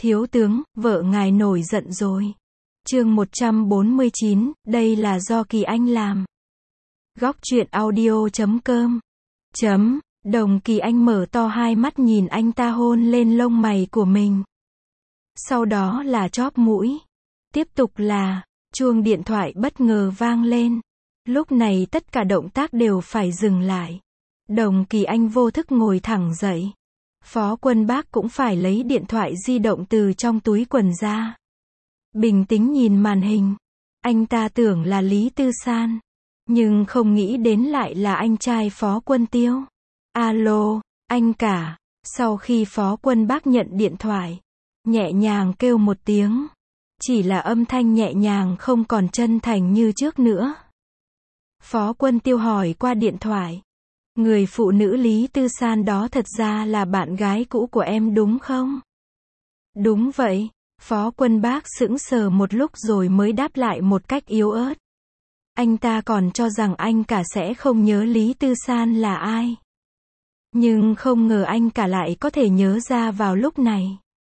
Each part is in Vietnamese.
Thiếu tướng, vợ ngài nổi giận rồi. Chương 149, đây là do Kỳ Anh làm. Góc truyện audio.com. Đồng Kỳ Anh mở to hai mắt nhìn anh ta hôn lên lông mày của mình. Sau đó là chóp mũi. Tiếp tục là, chuông điện thoại bất ngờ vang lên. Lúc này tất cả động tác đều phải dừng lại. Đồng Kỳ Anh vô thức ngồi thẳng dậy. Phó Quân Bác cũng phải lấy điện thoại di động từ trong túi quần ra. Bình tĩnh nhìn màn hình. Anh ta tưởng là Lý Tư San. Nhưng không nghĩ đến lại là anh trai Phó Quân Tiêu. Alo, anh cả. Sau khi Phó Quân Bác nhận điện thoại, nhẹ nhàng kêu một tiếng. Chỉ là âm thanh nhẹ nhàng không còn chân thành như trước nữa. Phó Quân Tiêu hỏi qua điện thoại. Người phụ nữ Lý Tư San đó thật ra là bạn gái cũ của em đúng không? Đúng vậy. Phó Quân Bác sững sờ một lúc rồi mới đáp lại một cách yếu ớt. Anh ta còn cho rằng anh cả sẽ không nhớ Lý Tư San là ai. Nhưng không ngờ anh cả lại có thể nhớ ra vào lúc này.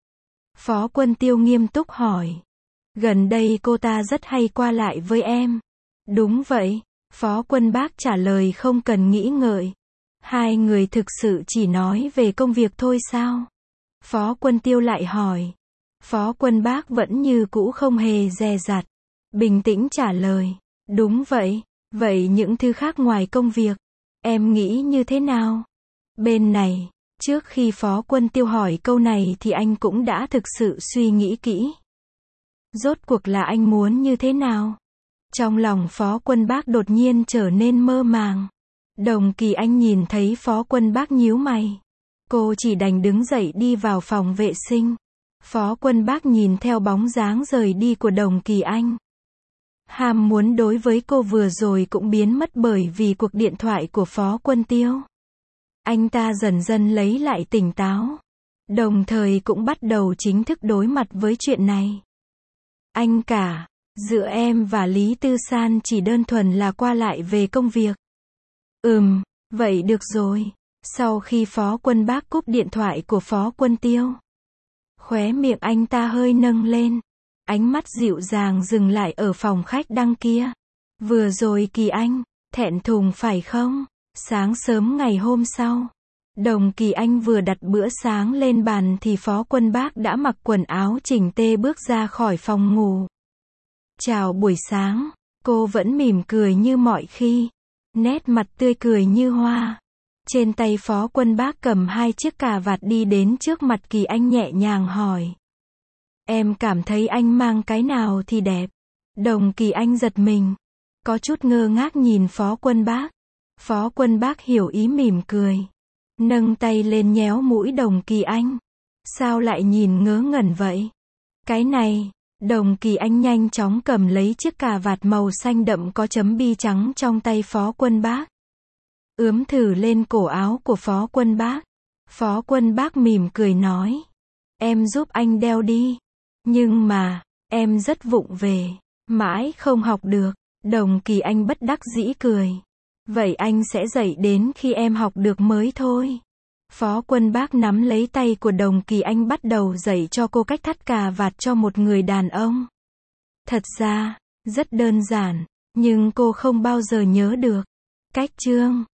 Phó Quân Tiêu nghiêm túc hỏi. Gần đây cô ta rất hay qua lại với em. Đúng vậy. Phó Quân Bác trả lời không cần nghĩ ngợi. Hai người thực sự chỉ nói về công việc thôi sao? Phó Quân Tiêu lại hỏi. Phó Quân Bác vẫn như cũ không hề dè dặt. Bình tĩnh trả lời. Đúng vậy. Vậy những thứ khác ngoài công việc, em nghĩ như thế nào? Bên này, trước khi Phó Quân Tiêu hỏi câu này thì anh cũng đã thực sự suy nghĩ kỹ. Rốt cuộc là anh muốn như thế nào? Trong lòng Phó Quân Bác đột nhiên trở nên mơ màng. Đồng Kỳ Anh nhìn thấy Phó Quân Bác nhíu mày. Cô chỉ đành đứng dậy đi vào phòng vệ sinh. Phó Quân Bác nhìn theo bóng dáng rời đi của Đồng Kỳ Anh. Ham muốn đối với cô vừa rồi cũng biến mất bởi vì cuộc điện thoại của Phó Quân Tiêu. Anh ta dần dần lấy lại tỉnh táo. Đồng thời cũng bắt đầu chính thức đối mặt với chuyện này. Anh cả, giữa em và Lý Tư San chỉ đơn thuần là qua lại về công việc. Vậy được rồi. Sau khi Phó Quân Bác cúp điện thoại của Phó Quân Tiêu, khóe miệng anh ta hơi nâng lên. Ánh mắt dịu dàng dừng lại ở phòng khách đăng kia. Vừa rồi Kỳ Anh, thẹn thùng phải không? Sáng sớm ngày hôm sau, Đồng Kỳ Anh vừa đặt bữa sáng lên bàn thì Phó Quân Bác đã mặc quần áo chỉnh tề bước ra khỏi phòng ngủ. Chào buổi sáng, cô vẫn mỉm cười như mọi khi. Nét mặt tươi cười như hoa. Trên tay Phó Quân Bác cầm hai chiếc cà vạt đi đến trước mặt Kỳ Anh nhẹ nhàng hỏi. Em cảm thấy anh mang cái nào thì đẹp. Đồng Kỳ Anh giật mình. Có chút ngơ ngác nhìn Phó Quân Bác. Phó Quân Bác hiểu ý mỉm cười. Nâng tay lên nhéo mũi Đồng Kỳ Anh. Sao lại nhìn ngớ ngẩn vậy? Cái này. Đồng Kỳ Anh nhanh chóng cầm lấy chiếc cà vạt màu xanh đậm có chấm bi trắng trong tay Phó Quân Bác. Ướm thử lên cổ áo của Phó Quân Bác. Phó Quân Bác mỉm cười nói. Em giúp anh đeo đi. Nhưng mà, em rất vụng về. Mãi không học được. Đồng Kỳ Anh bất đắc dĩ cười. Vậy anh sẽ dạy đến khi em học được mới thôi. Phó Quân Bác nắm lấy tay của Đồng Kỳ Anh bắt đầu dạy cho cô cách thắt cà vạt cho một người đàn ông. Thật ra, rất đơn giản, nhưng cô không bao giờ nhớ được. Cách chương